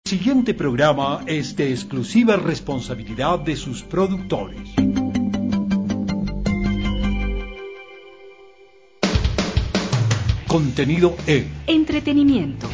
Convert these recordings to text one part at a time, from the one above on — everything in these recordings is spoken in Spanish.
El siguiente programa es de exclusiva responsabilidad de sus productores. Contenido E. Entretenimiento.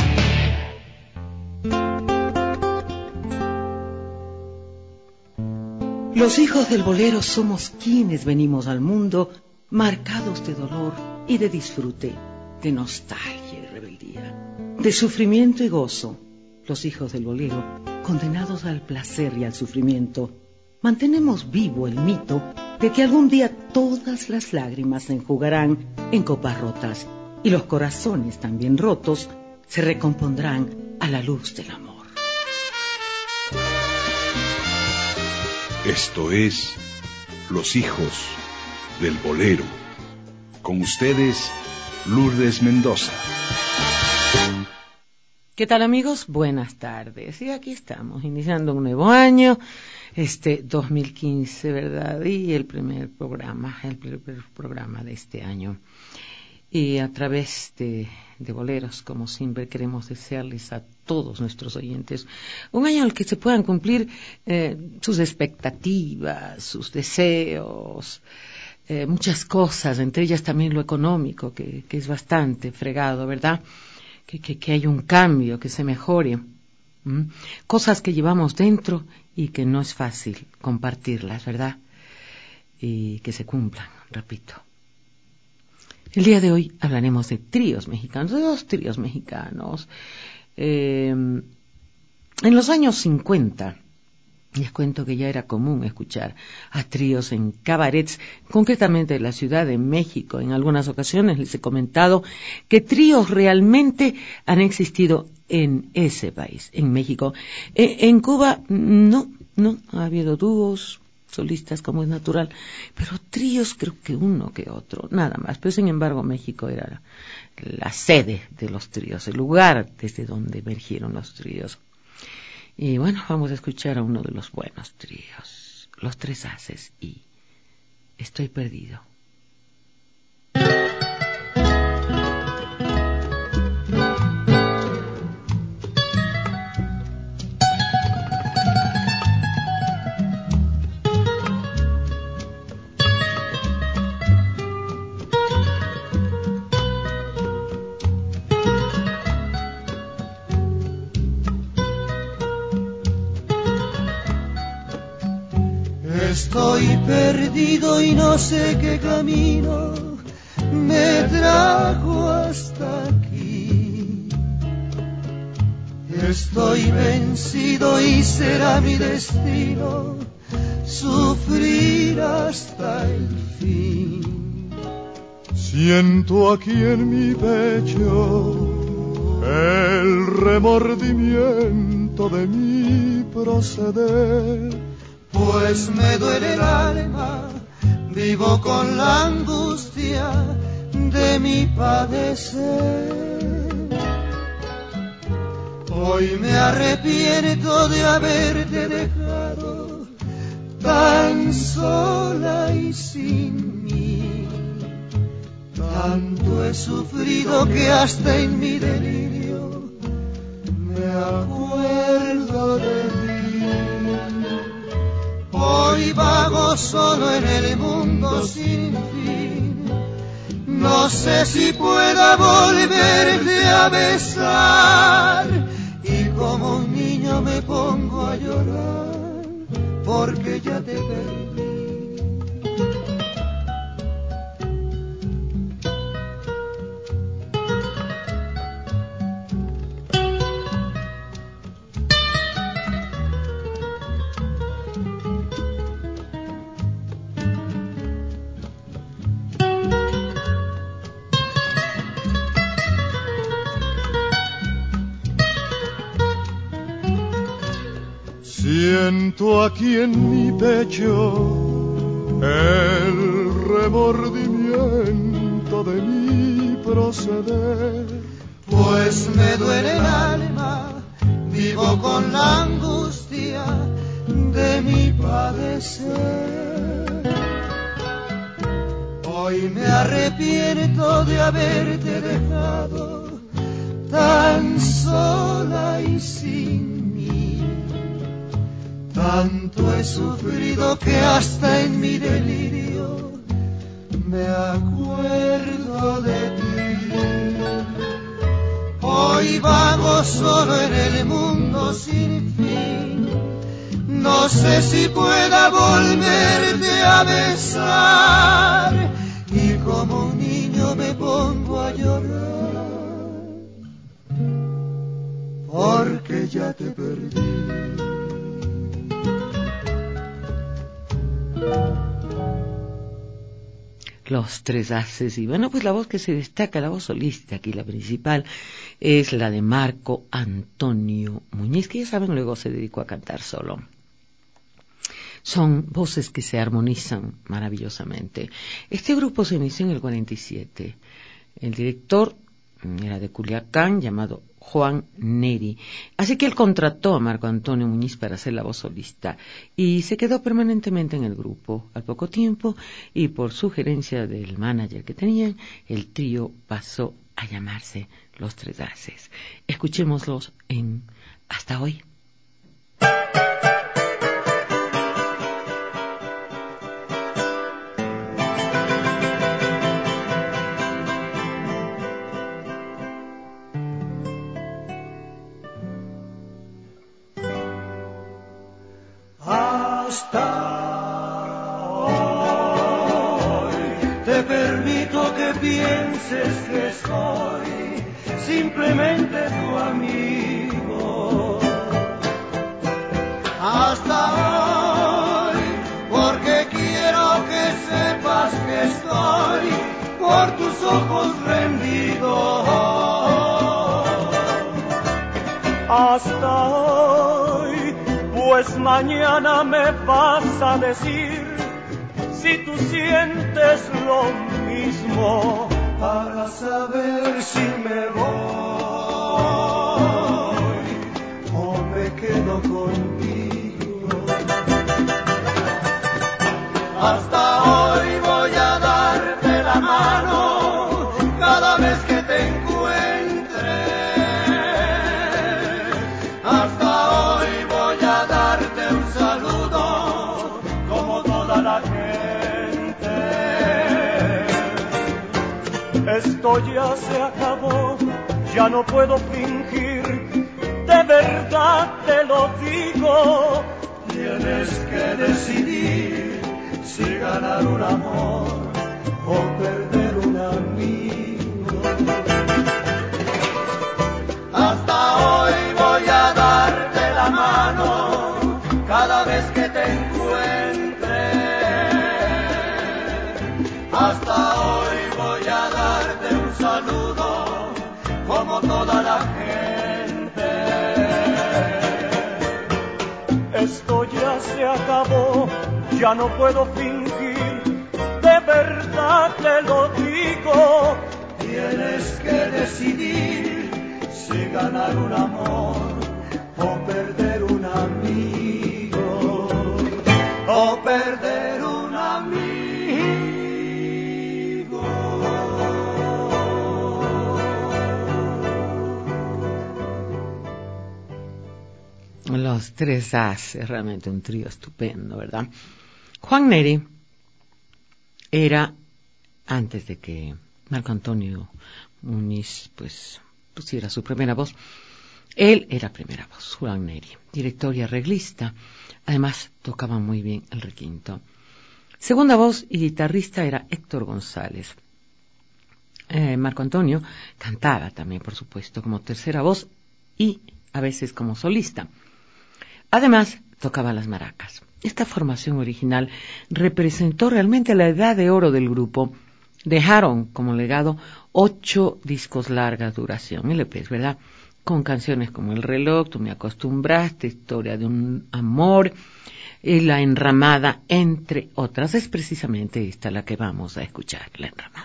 Los hijos del bolero somos quienes venimos al mundo marcados de dolor y de disfrute, de nostalgia y rebeldía, de sufrimiento y gozo. Los hijos del bolero, condenados al placer y al sufrimiento, mantenemos vivo el mito de que algún día todas las lágrimas se enjugarán en copas rotas y los corazones también rotos se recompondrán a la luz del amor. Esto es Los hijos del bolero. Con ustedes, Lourdes Mendoza. ¿Qué tal, amigos? Buenas tardes. Y aquí estamos, iniciando un nuevo año, 2015, ¿verdad? Y el primer programa de este año. Y a través de boleros, como siempre, queremos desearles a todos nuestros oyentes un año en el que se puedan cumplir sus expectativas, sus deseos, muchas cosas, entre ellas también lo económico, que es bastante fregado, ¿verdad? Que hay un cambio, que se mejore. Cosas que llevamos dentro y que no es fácil compartirlas, ¿verdad? Y que se cumplan, repito. El día de hoy hablaremos de tríos mexicanos, de dos tríos mexicanos. En los años 50, les cuento que ya era común escuchar a tríos en cabarets, concretamente en la Ciudad de México. En algunas ocasiones les he comentado que tríos realmente han existido en ese país, en México. En Cuba no ha habido dúos, solistas como es natural, pero tríos creo que uno que otro, nada más. Pero sin embargo México era la sede de los tríos, el lugar desde donde emergieron los tríos. Y bueno, vamos a escuchar a uno de los buenos tríos, Los Tres Haces y Estoy Perdido. Estoy perdido y no sé qué camino me trajo hasta aquí. Estoy vencido y será mi destino sufrir hasta el fin. Siento aquí en mi pecho el remordimiento de mi proceder. Pues me duele el alma, vivo con la angustia de mi padecer. Hoy me arrepiento de haberte dejado tan sola y sin mí. Tanto he sufrido que hasta en mi delirio me acuerdo de ti. Hoy vago solo en el mundo sin fin. No sé si pueda volverte a besar. Y como un niño me pongo a llorar porque ya te perdí. Siento aquí en mi pecho el remordimiento de mi proceder. Pues me duele el alma, vivo con la angustia de mi padecer. Hoy me arrepiento de haberte dejado tan sola y sin mí. Tanto he sufrido que hasta en mi delirio me acuerdo de ti. Hoy vago solo en el mundo sin fin. No sé si pueda volverte a besar. Y como un niño me pongo a llorar, porque ya te perdí. Los Tres Haces. Y bueno, pues la voz que se destaca, la voz solista aquí, la principal, es la de Marco Antonio Muñiz, que ya saben, luego se dedicó a cantar solo. Son voces que se armonizan maravillosamente. Este grupo se inició en el 47. El director era de Culiacán, llamado Juan Neri. Así que él contrató a Marco Antonio Muñiz para hacer la voz solista y se quedó permanentemente en el grupo. Al poco tiempo, y por sugerencia del manager que tenían, el trío pasó a llamarse Los Tres Haces. Escuchémoslos en Hasta Hoy. Hasta hoy te permito que pienses que soy simplemente tu amigo. Hasta hoy, porque quiero que sepas que estoy por tus ojos rendido. Hasta hoy, pues mañana me vas a decir si tú sientes lo mismo, para saber si me voy o me quedo contigo. Hasta hoy voy a darte la mano cada vez que te encuentre. Hasta hoy voy a darte un saludo como toda la gente. Esto ya se acabó, ya no puedo fingir, de verdad te lo digo. Tienes que decidir si ganar un amor o perder un amigo. Hasta hoy voy a darte la mano cada vez que te encuentre. Hasta hoy voy a darte un saludo como toda la gente. Esto ya se acabó, ya no puedo fingir, de verdad te lo digo. Tienes que decidir si ganar un amor o perder un amigo, o perder un amigo. Los Tres Haces, realmente un trío estupendo, ¿verdad? Juan Neri era, antes de que Marco Antonio Muñiz pues pusiera su primera voz, él era primera voz, Juan Neri, director y arreglista. Además tocaba muy bien el requinto. Segunda voz y guitarrista era Héctor González. Marco Antonio cantaba también, por supuesto, como tercera voz y a veces como solista. Además, tocaba las maracas. Esta formación original representó realmente la edad de oro del grupo. Dejaron como legado 8 discos larga duración, LPs, ¿verdad? Con canciones como El reloj, Tú me acostumbraste, Historia de un amor, La enramada, entre otras. Es precisamente esta la que vamos a escuchar, La enramada.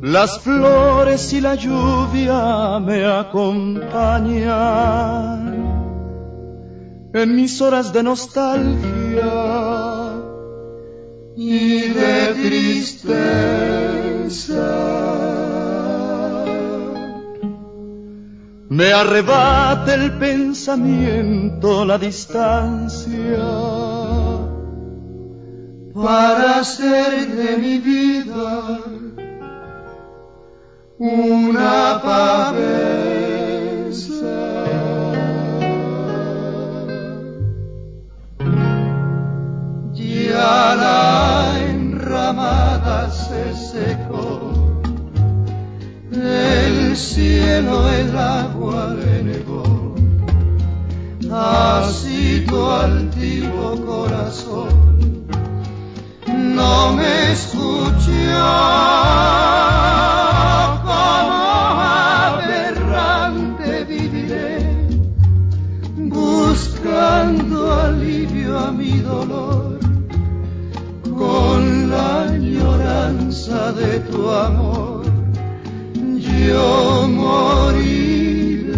Las flores y la lluvia me acompañan en mis horas de nostalgia y de tristeza. Me arrebata el pensamiento la distancia para hacer de mi vida una pavesa. Ya la enramada se secó, el cielo el agua le negó, así tu altivo corazón no me escuchó. Buscando alivio a mi dolor, con la añoranza de tu amor, yo moriré.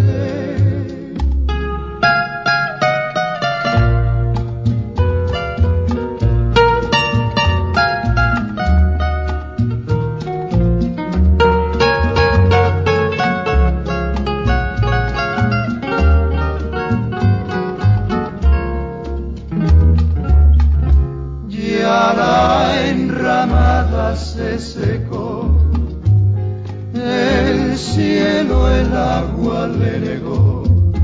Se secó, el cielo el agua le negó,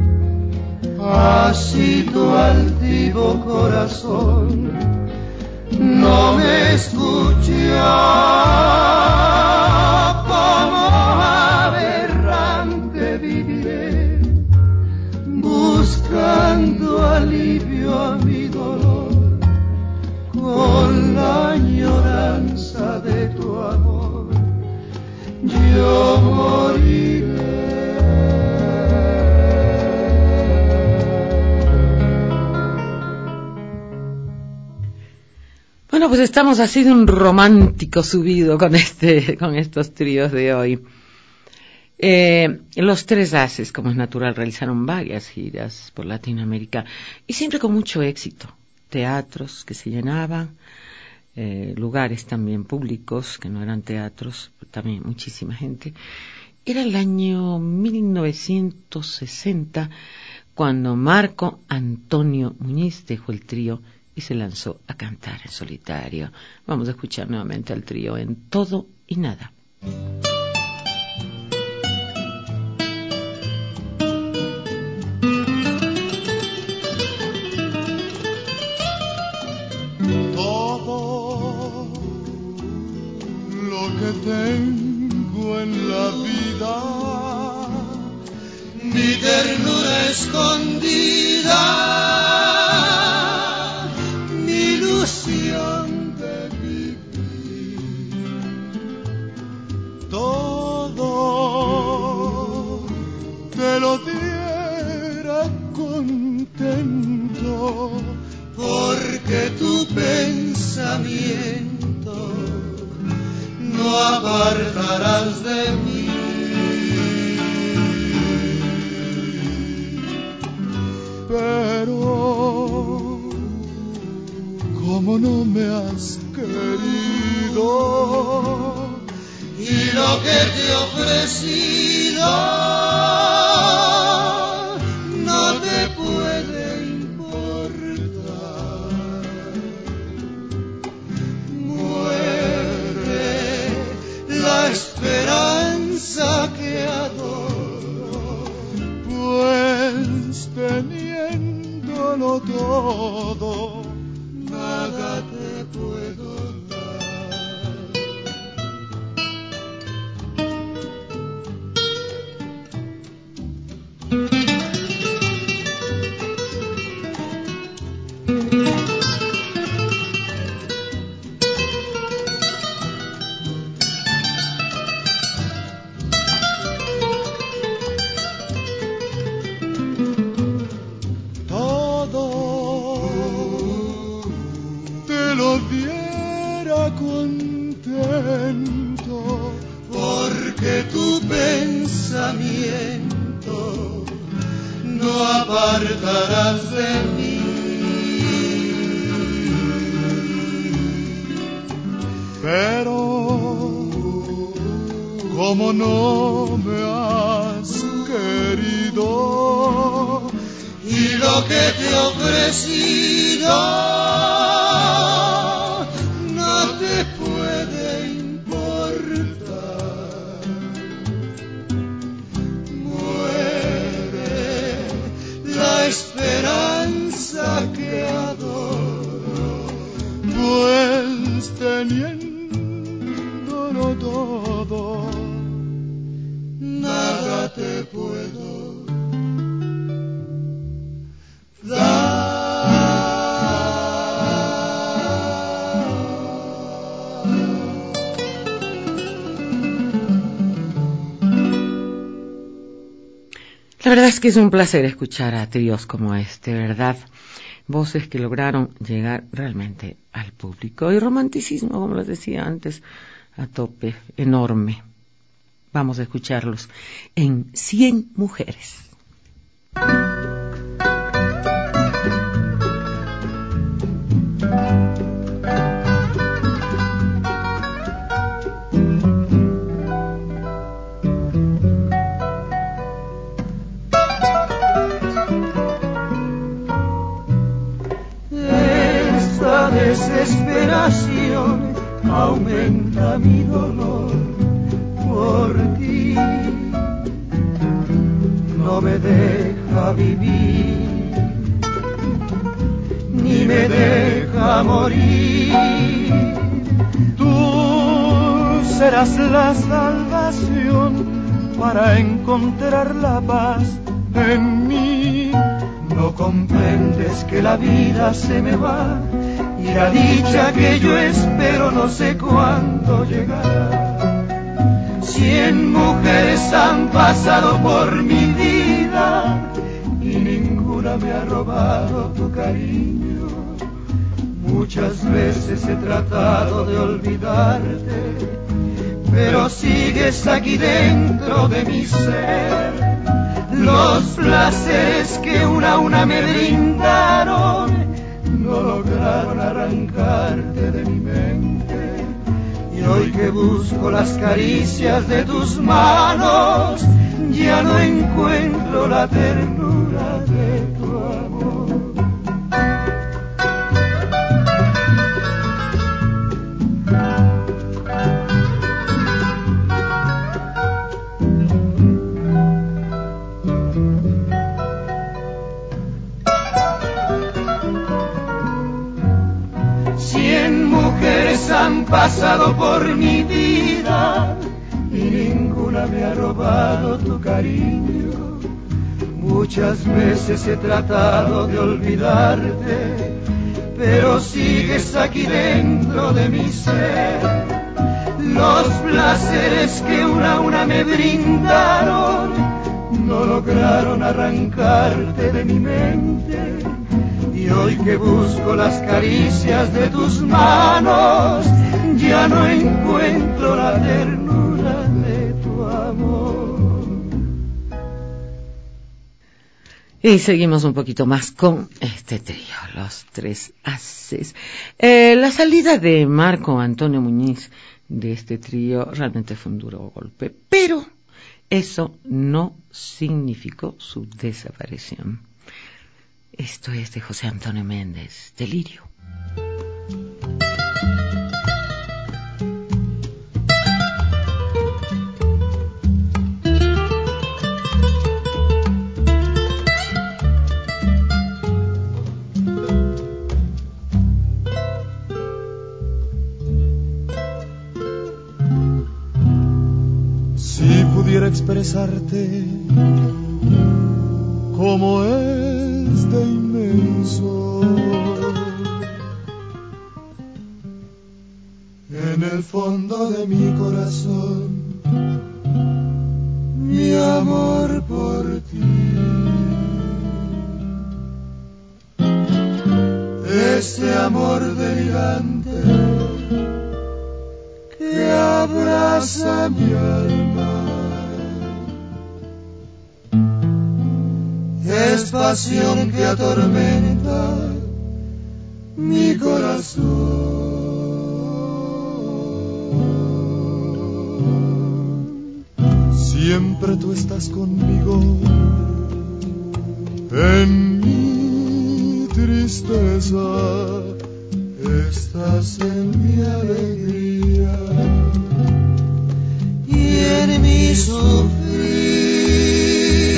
así tu altivo corazón no me escuchó. Como aberrante viviré, buscando alivio a mi dolor, con la añoranza de tu amor, yo moriré. Bueno, pues estamos así de un romántico subido con estos tríos de hoy. Los Tres Haces, como es natural, realizaron varias giras por Latinoamérica y siempre con mucho éxito. Teatros que se llenaban, lugares también públicos que no eran teatros, también muchísima gente. Era el año 1960 cuando Marco Antonio Muñiz dejó el trío y se lanzó a cantar en solitario. Vamos a escuchar nuevamente al trío en Todo y Nada. Tengo en la vida mi ternura escondida, mi ilusión de vivir, todo te lo diera contento, porque tu pensamiento no apartarás de mí. Pero como no me has querido y lo que te he ofrecido no te puede importar, la esperanza que adoro, pues teniéndolo todo, nada te puedo dar. porque tu pensamiento no apartarás de mí. Pero como no me has querido y lo que te he ofrecido no te puede importar, muere la esperanza que adoro, pues teniéndolo todo nada te puedo dar. La verdad es que es un placer escuchar a tríos como este, ¿verdad? Voces que lograron llegar realmente al público. Y romanticismo, como les decía antes, a tope, enorme. Vamos a escucharlos en 100 mujeres. Esta desesperación aumenta mi dolor por ti, no me deja vivir, ni me deja morir. Tú serás la salvación para encontrar la paz en mí. No comprendes que la vida se me va y la dicha que yo espero no sé cuándo llegará. 100 mujeres han pasado por mi vida y ninguna me ha robado tu cariño. Muchas veces he tratado de olvidarte, pero sigues aquí dentro de mi ser. Los placeres que una a una me brindaron no lograron arrancarte de mi mente. Y hoy que busco las caricias de tus manos, ya no encuentro la ternura de tu amor. Han pasado por mi vida y ninguna me ha robado tu cariño. Muchas veces he tratado de olvidarte, pero sigues aquí dentro de mi ser. Los placeres que una a una me brindaron no lograron arrancarte de mi mente. Y hoy que busco las caricias de tus manos, ya no encuentro la ternura de tu amor. Y seguimos un poquito más con este trío, los tres haces. La salida de Marco Antonio Muñiz de este trío realmente fue un duro golpe, pero eso no significó su desaparición. Esto es de José Antonio Méndez, Delirio. Si pudiera expresarte como es de inmenso, en el fondo de mi corazón, mi amor por ti. Este amor delirante que abraza mi alma es pasión que atormenta mi corazón. Siempre tú estás conmigo en mi tristeza, estás en mi alegría y en mi sufrir,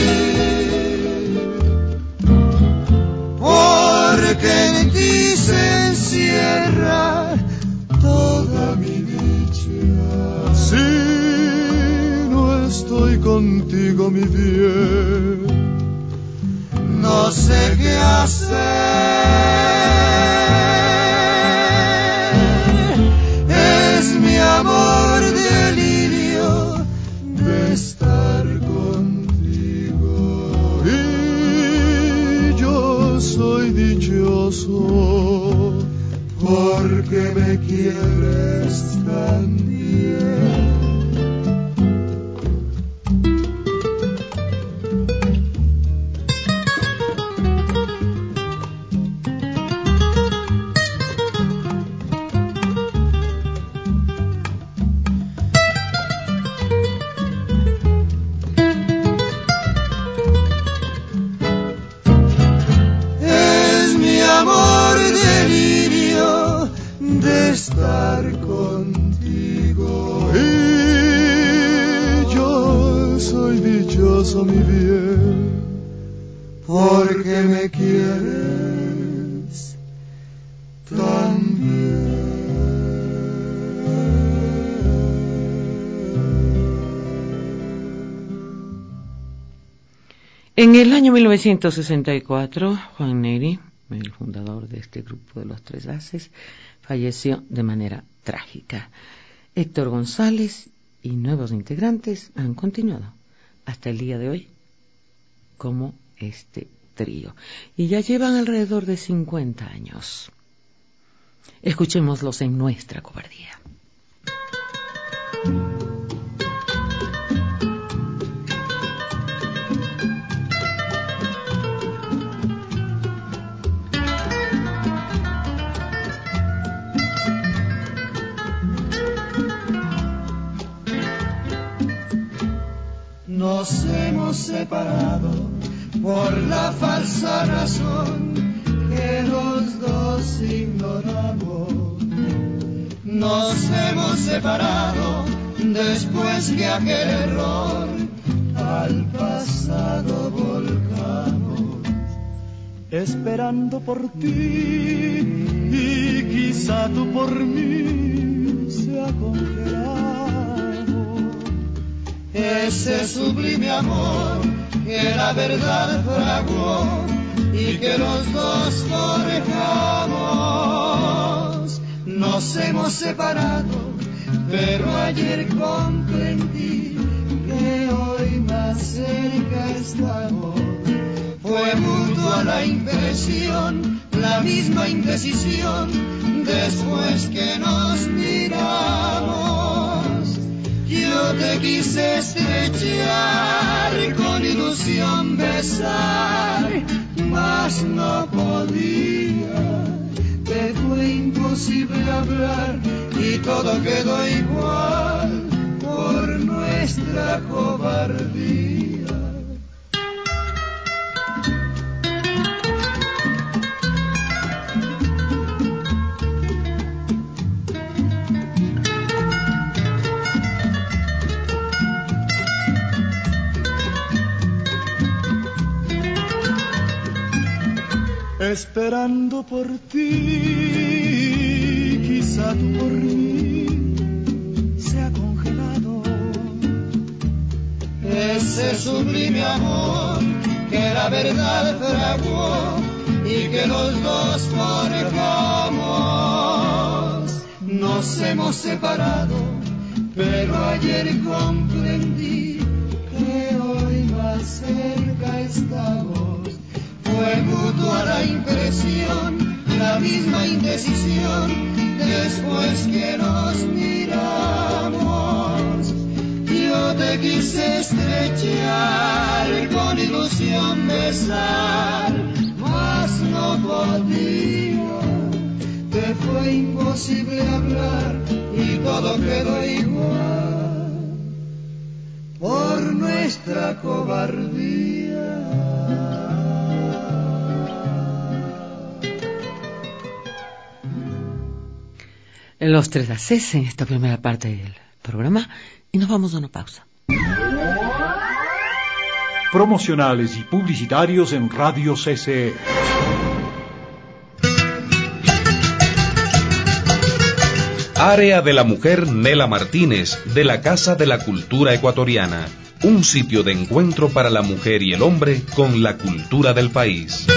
porque en ti se encierra toda mi dicha. Si no estoy contigo, mi bien, no sé qué hacer. Es mi amor delirio de estar contigo y yo soy dichoso porque me quieres tan bien. Estar contigo y yo soy dichoso, mi bien, porque me quieres tan bien. En el año 1964, Juan Neri, el fundador de este grupo de los Tres Haces, falleció de manera trágica. Héctor González y nuevos integrantes han continuado hasta el día de hoy como este trío y ya llevan alrededor de 50 años. Escuchémoslos en Nuestra Cobardía. Nos hemos separado por la falsa razón que los dos ignoramos. Nos hemos separado después que aquel error al pasado volcamos. Esperando por ti y quizá tú por mí se ha congelado ese sublime amor que la verdad fraguó y que los dos forjamos. Nos hemos separado, pero ayer comprendí que hoy más cerca estamos. Fue mutua la impresión, la misma indecisión, después que nos miramos. Yo te quise estrechar, con ilusión besar, mas no podía. Te fue imposible hablar y todo quedó igual por nuestra cobardía. Esperando por ti, quizá tú por mí se ha congelado ese sublime amor que la verdad fraguó y que los dos forjamos. Nos hemos separado, pero ayer comprendí que hoy más cerca estamos. Fue mutua la impresión, la misma indecisión, después que nos miramos. Yo te quise estrechar, con ilusión besar, mas no podía. Te fue imposible hablar y todo quedó igual por nuestra cobardía. Los tres Aces en esta primera parte del programa y nos vamos a una pausa. Promocionales y publicitarios en Radio CCE. Área de la Mujer Nela Martínez, de la Casa de la Cultura Ecuatoriana. Un sitio de encuentro para la mujer y el hombre con la cultura del país.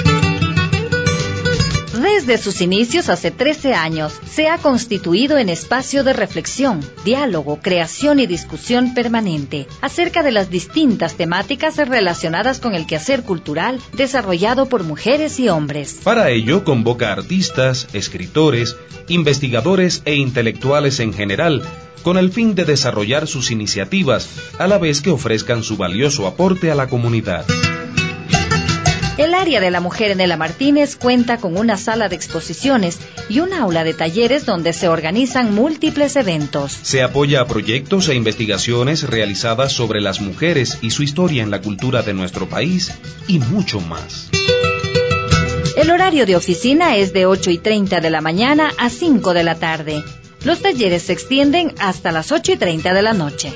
Desde sus inicios hace 13 años, se ha constituido en espacio de reflexión, diálogo, creación y discusión permanente acerca de las distintas temáticas relacionadas con el quehacer cultural desarrollado por mujeres y hombres. Para ello, convoca artistas, escritores, investigadores e intelectuales en general, con el fin de desarrollar sus iniciativas, a la vez que ofrezcan su valioso aporte a la comunidad. El área de la mujer Nela Martínez cuenta con una sala de exposiciones y un aula de talleres donde se organizan múltiples eventos. Se apoya a proyectos e investigaciones realizadas sobre las mujeres y su historia en la cultura de nuestro país y mucho más. El horario de oficina es de 8:30 de la mañana a 5 de la tarde. Los talleres se extienden hasta las 8:30 de la noche.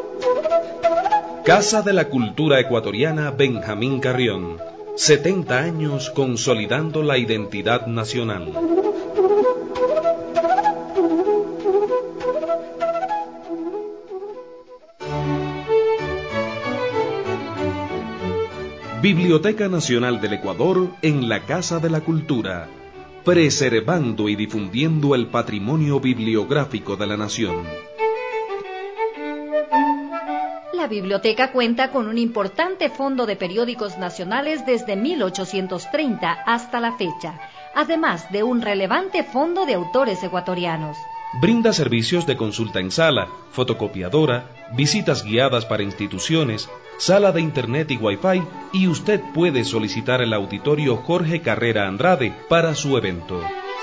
Casa de la Cultura Ecuatoriana Benjamín Carrión. 70 años consolidando la identidad nacional. Biblioteca Nacional del Ecuador en la Casa de la Cultura, preservando y difundiendo el patrimonio bibliográfico de la nación. La biblioteca cuenta con un importante fondo de periódicos nacionales desde 1830 hasta la fecha, además de un relevante fondo de autores ecuatorianos. Brinda servicios de consulta en sala, fotocopiadora, visitas guiadas para instituciones, sala de internet y wifi, y usted puede solicitar el auditorio Jorge Carrera Andrade para su evento.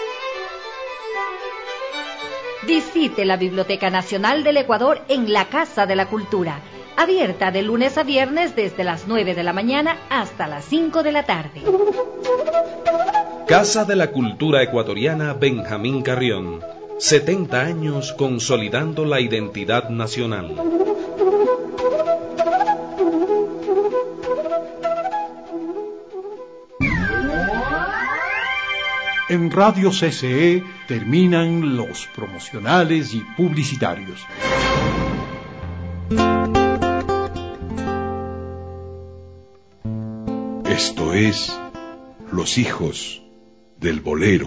Visite la Biblioteca Nacional del Ecuador en la Casa de la Cultura, abierta de lunes a viernes desde las 9 de la mañana hasta las 5 de la tarde. Casa de la Cultura Ecuatoriana Benjamín Carrión. 70 años consolidando la identidad nacional. En Radio CCE terminan los promocionales y publicitarios. Esto es Los Hijos del Bolero.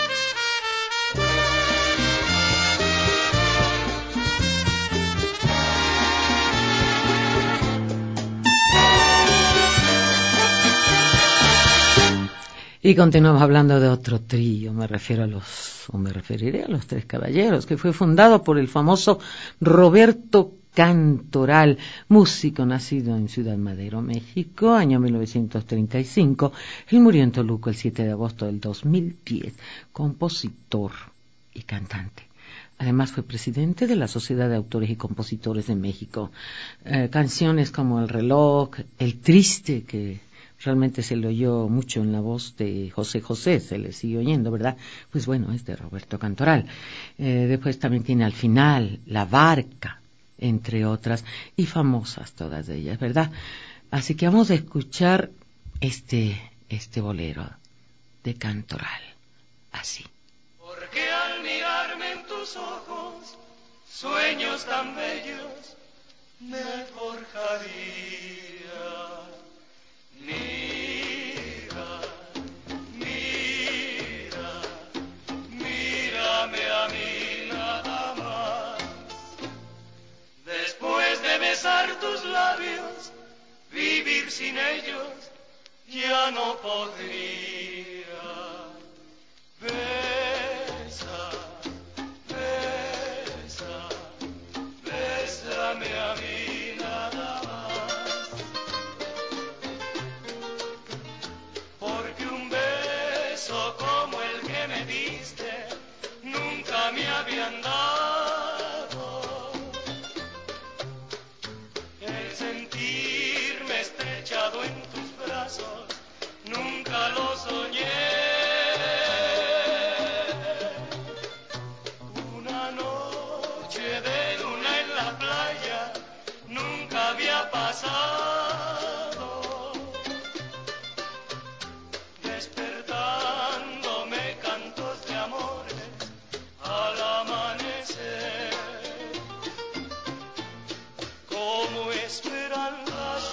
Y continuamos hablando de otro trío, me referiré a los Tres Caballeros, que fue fundado por el famoso Roberto Cantoral, músico nacido en Ciudad Madero, México, año 1935. Él murió en Toluca el 7 de agosto del 2010, compositor y cantante. Además fue presidente de la Sociedad de Autores y Compositores de México. Canciones como El Reloj, El Triste, que realmente se le oyó mucho en la voz de José José, se le sigue oyendo, ¿verdad? Pues bueno, es de Roberto Cantoral. Después también tiene Al Final, La Barca, entre otras, y famosas todas ellas, ¿verdad? Así que vamos a escuchar este bolero de Cantoral, así. Porque al mirarme en tus ojos, sueños tan bellos me forjaría. Mira, mira, mírame a mí nada más. Después de besar tus labios, vivir sin ellos ya no podría. Besa, besa, bésame a mí nada más. pasado, despertándome cantos de amores al amanecer, como esperan las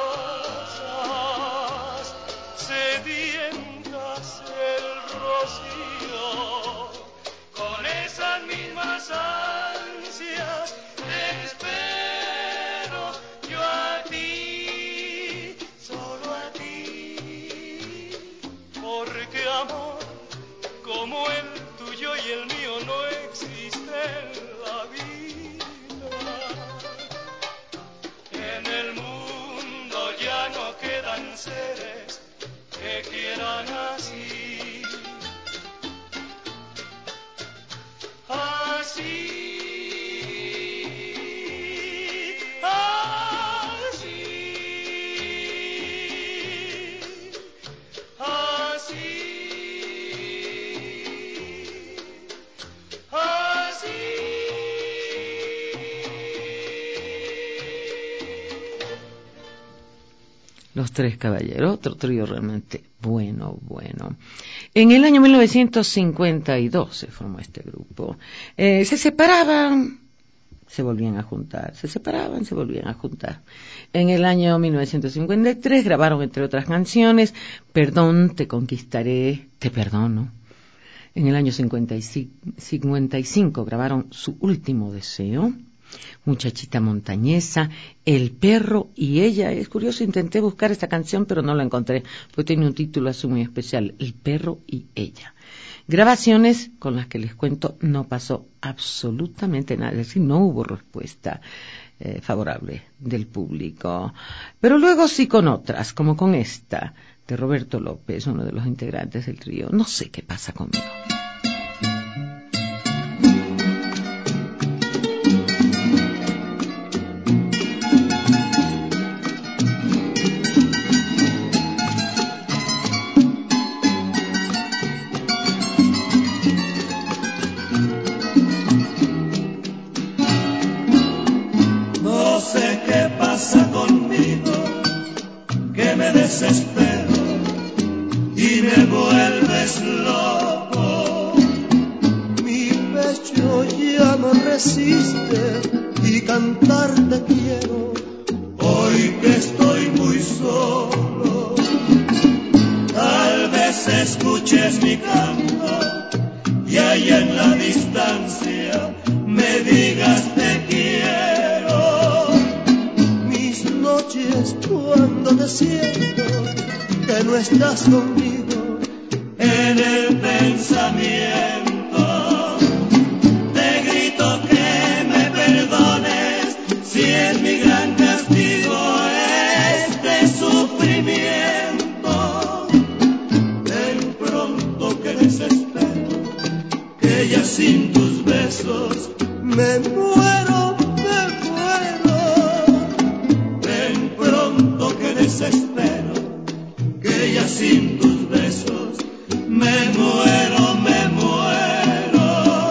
rosas sedientas el rocío, con esas mismas ansias te espero yo a ti, solo a ti, porque amor como el tuyo y el mío no existe en la vida. En el mundo ya no quedan seres que quieran así. Así, así, así, así. Los Tres Caballeros, otro trío realmente bueno. En el año 1952 se formó este grupo. Se separaban, se volvían a juntar, se separaban, se volvían a juntar. En el año 1953 grabaron, entre otras canciones, Perdón, te conquistaré, te perdono. En el año 55 grabaron Su último deseo, Muchachita montañesa, El perro y ella. Es curioso, intenté buscar esta canción pero no la encontré, porque tiene un título así muy especial, El perro y ella. Grabaciones con las que les cuento no pasó absolutamente nada, es decir, no hubo respuesta favorable del público. Pero luego sí con otras, como con esta de Roberto López, uno de los integrantes del trío, No sé qué pasa conmigo. No sé qué pasa conmigo, que me desespero y me vuelves loco. Mi pecho ya no resiste y cantarte quiero, Hoy que estoy muy solo, tal vez escuches mi canto y ahí en la distancia me digas te quiero. mis noches cuando te siento que no estás conmigo, En el pensamiento te grito que me perdones, si es mi gran castigo este sufrimiento. Ven pronto que desespero, que ya sin tus besos me muero, me muero. ven pronto que desespero, que ya sin tus besos me muero, me muero.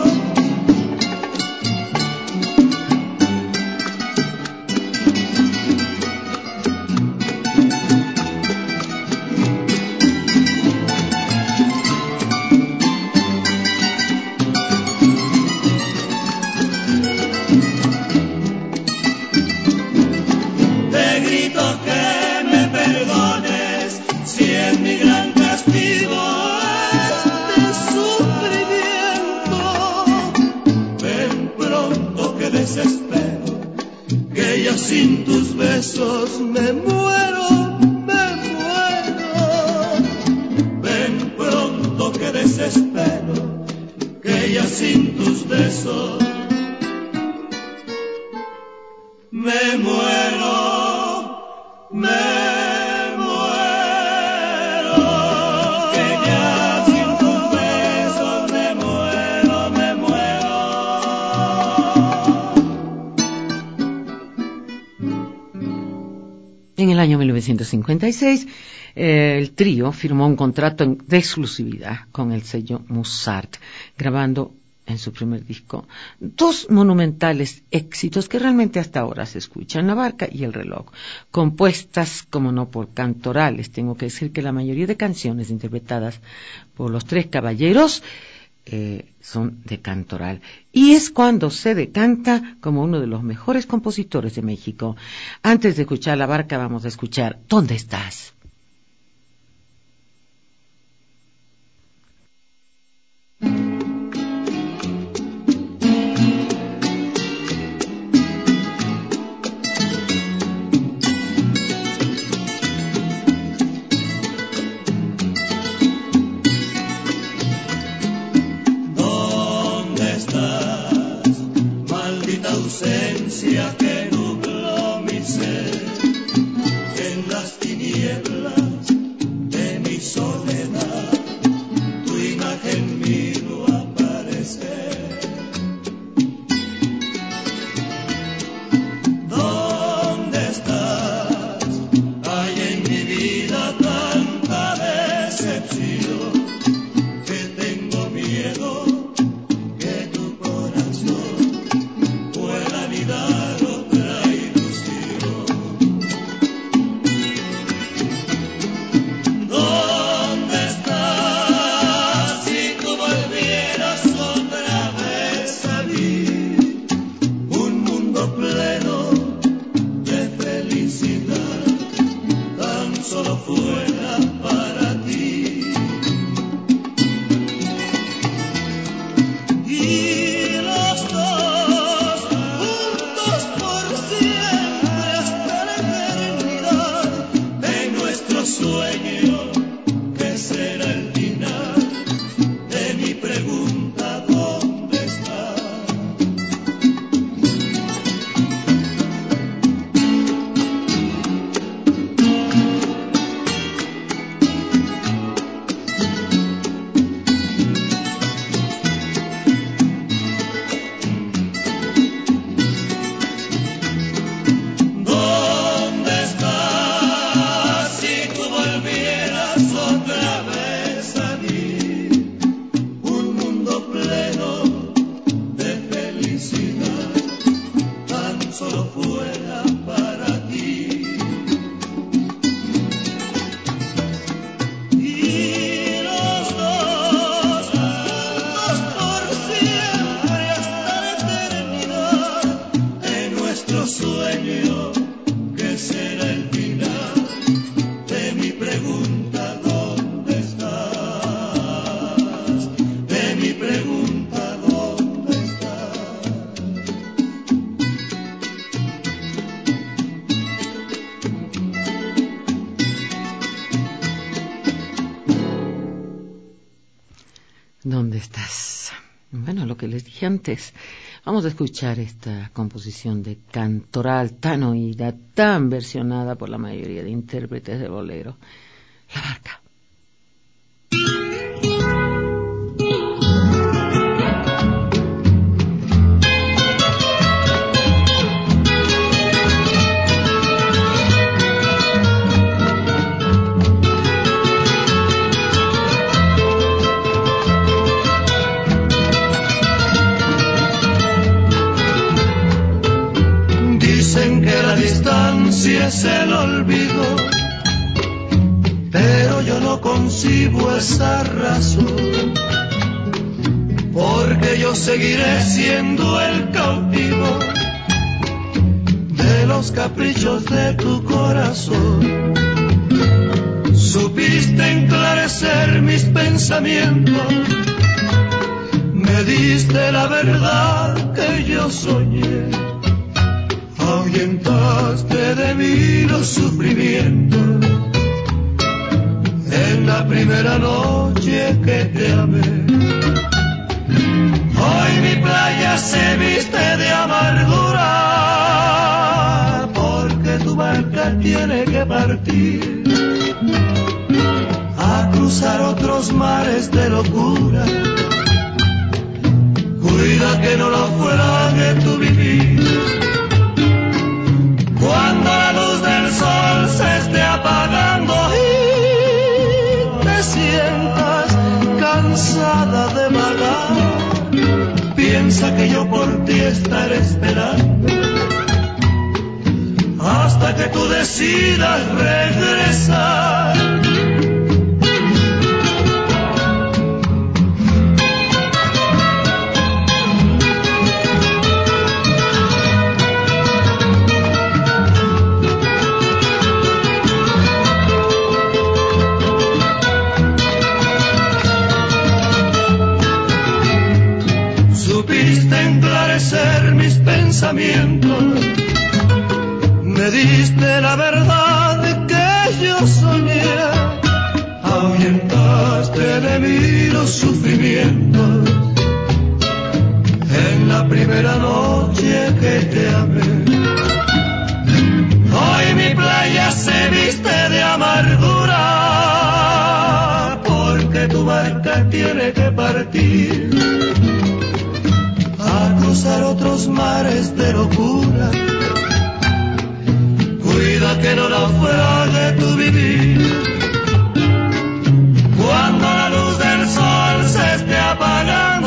Te grito que me perdones, si es mi gran castigo este sufrimiento. Ven pronto que desespero, que ya sin tus besos me muero, me muero. Ven pronto que desespero, que ya sin tus besos me muero, me muero, que ya sin tus besos me muero, me muero. En el año 1956, el trío firmó un contrato de exclusividad con el sello Musart, grabando en su primer disco, dos monumentales éxitos que realmente hasta ahora se escuchan, La Barca y El Reloj, compuestas, como no, por cantorales. Tengo que decir que la mayoría de canciones interpretadas por los tres caballeros son de cantoral, y es cuando se decanta como uno de los mejores compositores de México. Antes de escuchar La Barca, vamos a escuchar ¿Dónde estás? Ausencia que nubló mi ser, en las tinieblas de mi soledad, tu imagen vino a aparecer. ¿Dónde estás? Hay en mi vida tanta decepción que tengo miedo que tu corazón pueda anidar otra ilusión. ¿Dónde estás? Si tú volvieras otra vez a mí, un mundo pleno de felicidad, tan solo fuera para ti. Y los dos juntos por siempre hasta la eternidad de nuestro sueño, que será el final de mi pregunta ¿dónde está? ¿Dónde estás? Si tú volvieras otra vez a mí, un mundo pleno de felicidad, tan solo fuera para ti. Y los dos juntos por siempre hasta la eternidad de nuestro sueño, que será el final de mi pregunta ¿dónde estás? De mi pregunta ¿dónde estás? ¿Dónde estás? Bueno, lo que les dije antes, vamos a escuchar esta composición de cantoral tan oída, tan versionada por la mayoría de intérpretes de bolero, La Barca. Dicen que la distancia es el olvido, pero yo no concibo esa razón, porque yo seguiré siendo el cautivo de los caprichos de tu corazón. Supiste enclarecer mis pensamientos, me diste la verdad que yo soñé, ahuyentaste de mí los sufrimientos en la primera noche que te amé. Hoy mi playa se viste de amargura, porque tu barca tiene que partir a cruzar otros mares de locura. Cuida que no naufrague tu vivir. Cuando la luz del sol se esté apagando y te sientas cansada de vagar, Piensa que yo por ti estaré esperando hasta que tú decidas regresar. Supiste enclarecer mis pensamientos, me diste la verdad que yo soñé, ahuyentaste de mí los sufrimientos en la primera noche que te amé. Hoy mi playa se viste de amargura porque tu barca tiene que partir a cruzar otros mares de locura. Cuida que no naufrague tu vivir. Cuando la luz del sol se esté apagando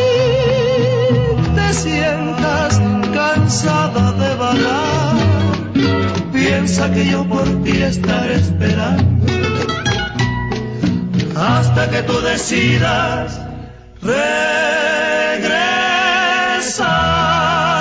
y te sientas cansada de vagar, piensa que yo por ti estaré esperando hasta que tú decidas regresar.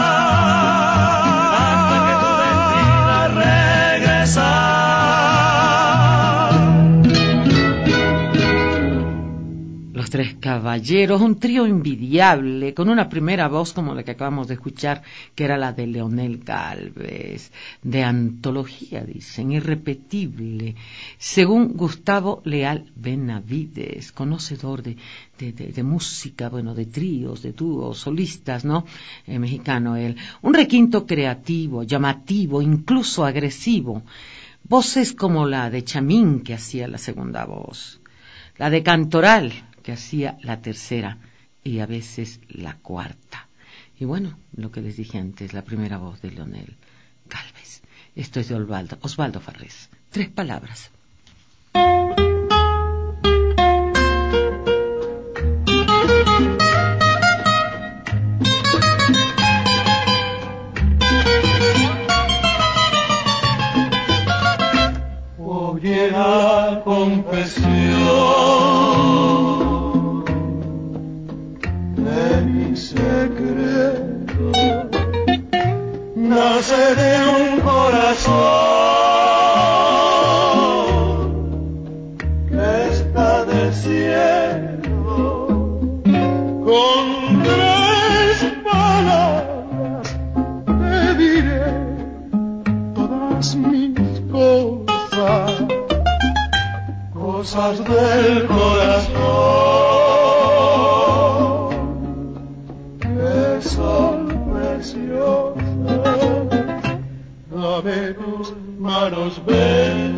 Los Tres Caballeros, un trío envidiable, con una primera voz como la que acabamos de escuchar, que era la de Leonel Galvez, de antología, dicen, irrepetible, según Gustavo Leal Benavides, conocedor de música, bueno, de tríos, de dúos, solistas, ¿no? Mexicano él. Un requinto creativo, llamativo, incluso agresivo. Voces como la de Chamín, que hacía la segunda voz, la de Cantoral, que hacía la tercera y a veces la cuarta. Y bueno, lo que les dije antes, la primera voz de Leonel Galvez. Esto es de Osvaldo Farrés. 3 palabras. Oye la confesión de mi secreto, nace de un corazón que está desierto. Con 3 palabras te diré todas mis cosas del corazón que son preciosas. Dame tus manos, ven,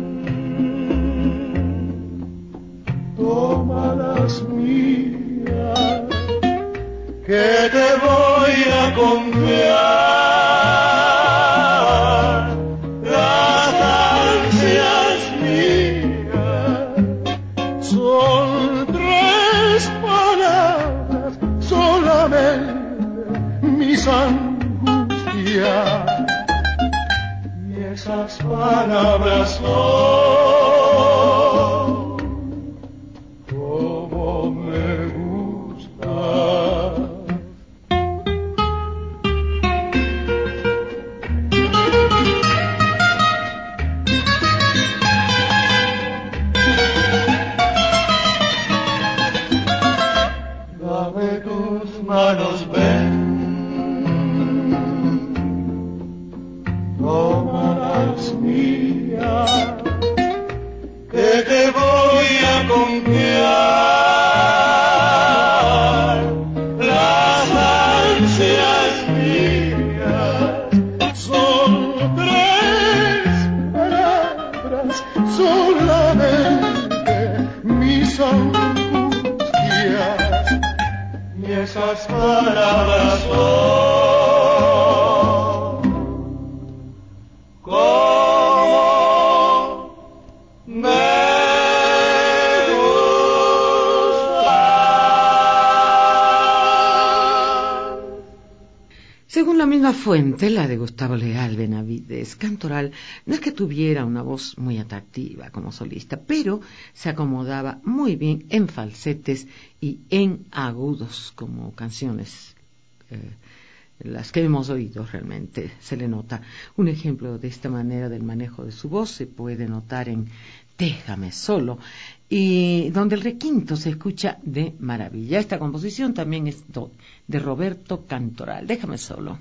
toma las mías, que te voy a confiar. Son 3 palabras solamente, mis angustias, y esas palabras son como me gustan. Dame tus manos, ven, toma las mías, La Fuente, la de Gustavo Leal Benavides Cantoral, no es que tuviera una voz muy atractiva como solista, pero se acomodaba muy bien en falsetes y en agudos como canciones las que hemos oído. Realmente se le nota. Un ejemplo de esta manera del manejo de su voz se puede notar en Déjame Solo, y donde el requinto se escucha de maravilla. Esta composición también es de Roberto Cantoral. Déjame Solo.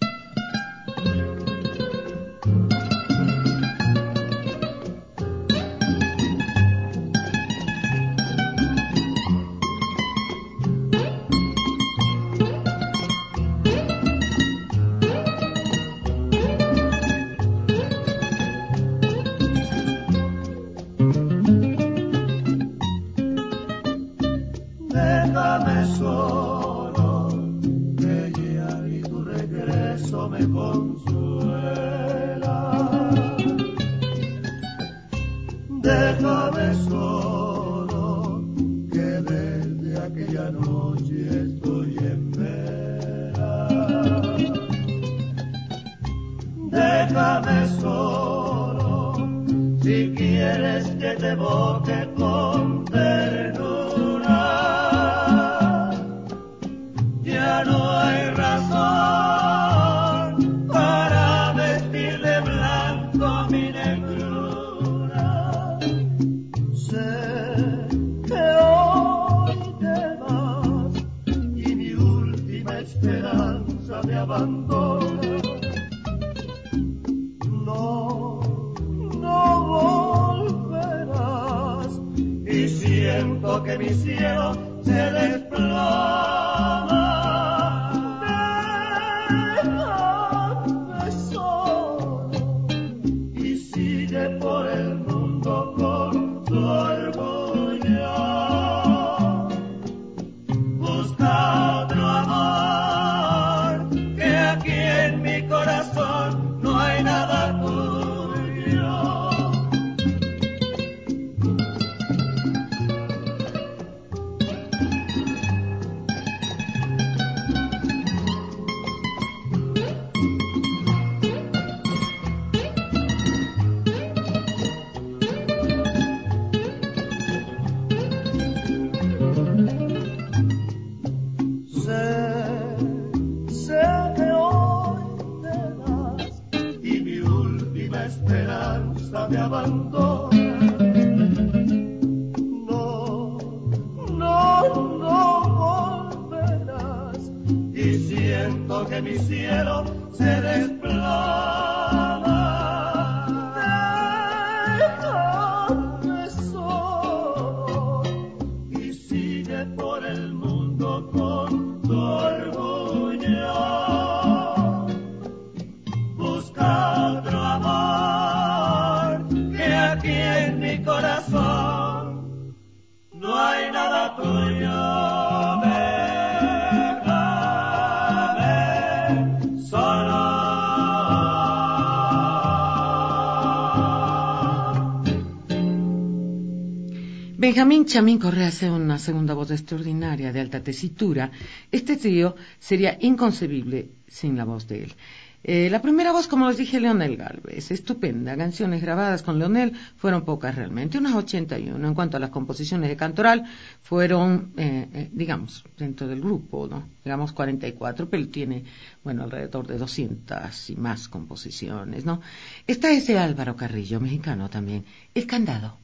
Benjamín Chamín Correa hace una segunda voz extraordinaria de alta tesitura. Este trío sería inconcebible sin la voz de él. La primera voz, como les dije, Leonel Gálvez, estupenda. Canciones grabadas con Leonel fueron pocas realmente, unas 81. En cuanto a las composiciones de Cantoral, fueron, digamos, dentro del grupo, ¿no? Digamos 44, pero tiene, bueno, alrededor de 200 y más composiciones, ¿no? Está ese Álvaro Carrillo, mexicano también, El Candado.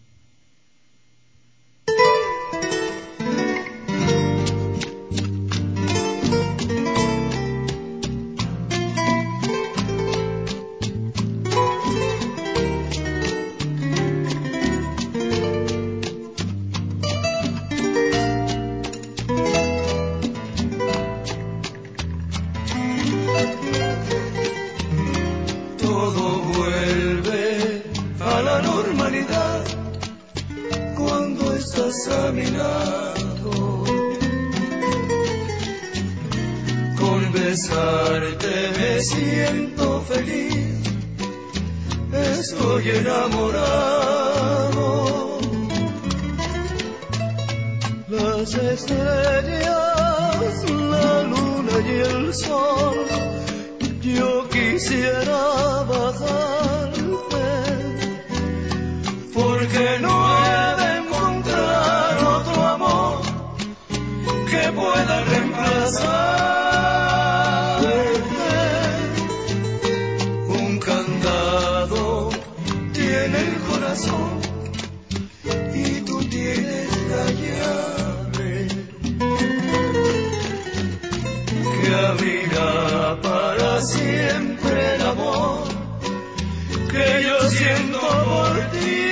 Estoy enamorado. Las estrellas, la luna y el sol yo quisiera bajarte, porque no he de encontrar otro amor que pueda reemplazarte. Un candado tiene el corazón y tú tienes la llave que abrirá para siempre el amor que yo siento por ti.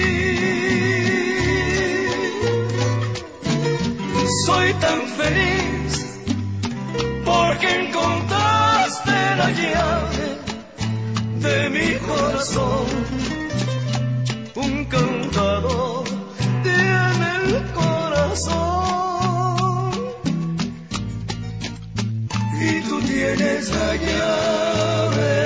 Soy tan feliz porque encontraste la llave de mi corazón. Un candado tiene el corazón y tú tienes la llave.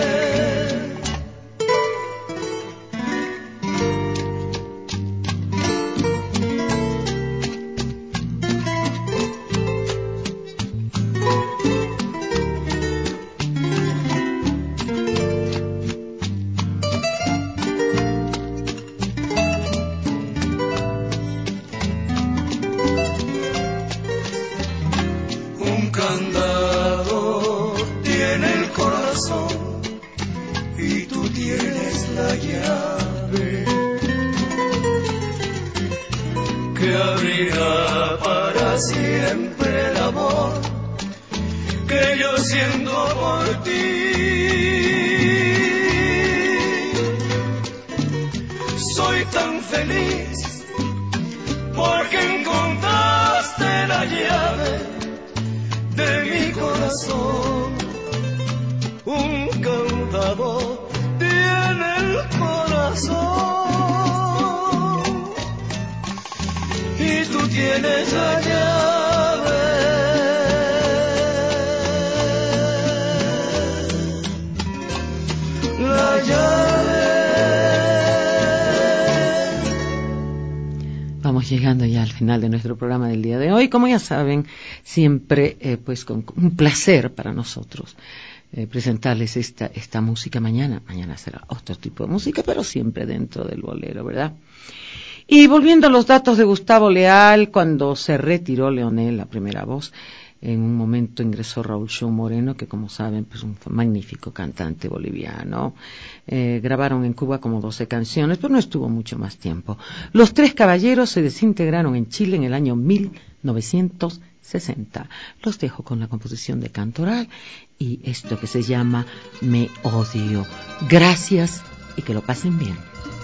Y tú tienes la llave que abrirá para siempre el amor que yo siento por ti. Soy tan feliz porque encontraste la llave de mi corazón. Un candado tiene el corazón y tú tienes la llave. La llave. Vamos llegando ya al final de nuestro programa del día de hoy. Como ya saben, siempre pues con un placer para nosotros presentarles esta música mañana. Mañana será otro tipo de música, pero siempre dentro del bolero, ¿verdad? Y volviendo a los datos de Gustavo Leal, cuando se retiró Leonel, la primera voz, en un momento ingresó Raúl Shaw Moreno, que como saben, pues un magnífico cantante boliviano. Grabaron en Cuba como 12 canciones, pero no estuvo mucho más tiempo. Los Tres Caballeros se desintegraron en Chile en el año 1960. Los dejo con la composición de Cantoral y esto que se llama Me Odio. Gracias y que lo pasen bien.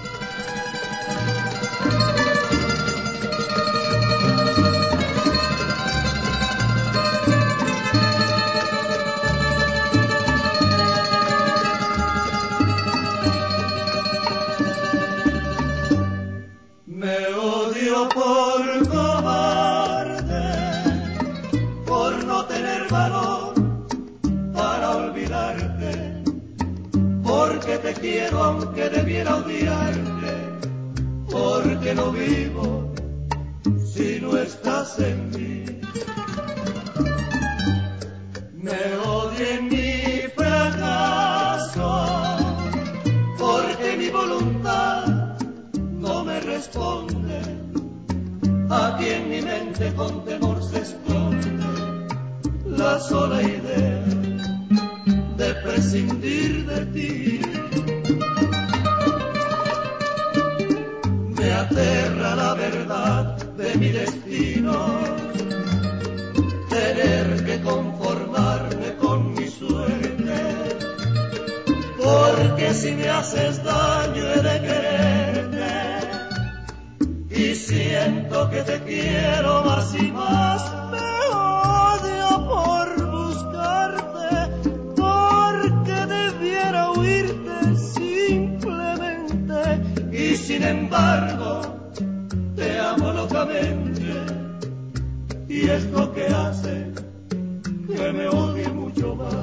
Me odio por cobarde, por no tener valor para olvidarte, porque te quiero aunque debiera odiarte, porque no vivo si no estás en mí. Me odio en mi fracaso, porque mi voluntad no me responde. Aquí en mi mente con temor se esconde la sola idea de prescindir de ti. Me aterra la verdad de mi destino, tener que conformarme con mi suerte, porque si me haces daño he de quererte, y siento que te quiero más y más. Me odio por buscarte, porque debiera huirte simplemente, y sin embargo te amo locamente, y es lo que hace que me odie mucho más.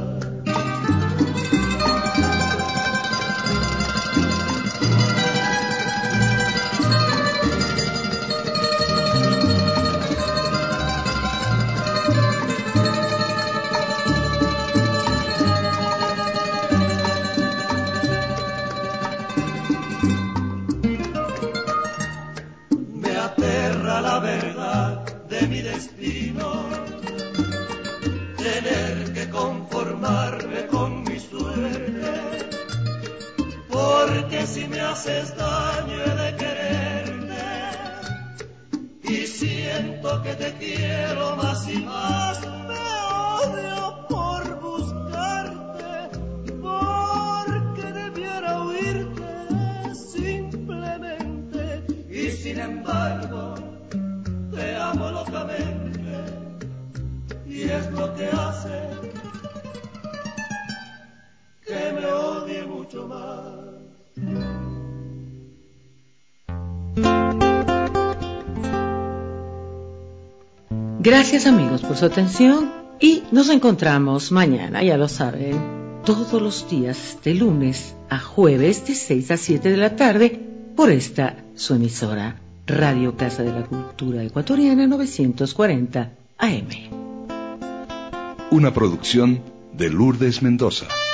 Me aterra la verdad de mi destino, tener que conformarme con mi suerte, porque si me haces daño he de quererte, y siento que te quiero más y más, me odio por buscarte, porque debiera huirte simplemente, y sin embargo te amo locamente, y es lo que hace que me odie mucho más. Gracias amigos por su atención y nos encontramos mañana, ya lo saben, todos los días de lunes a jueves de 6 a 7 de la tarde por esta su emisora Radio Casa de la Cultura Ecuatoriana 940 AM. Una producción de Lourdes Mendoza.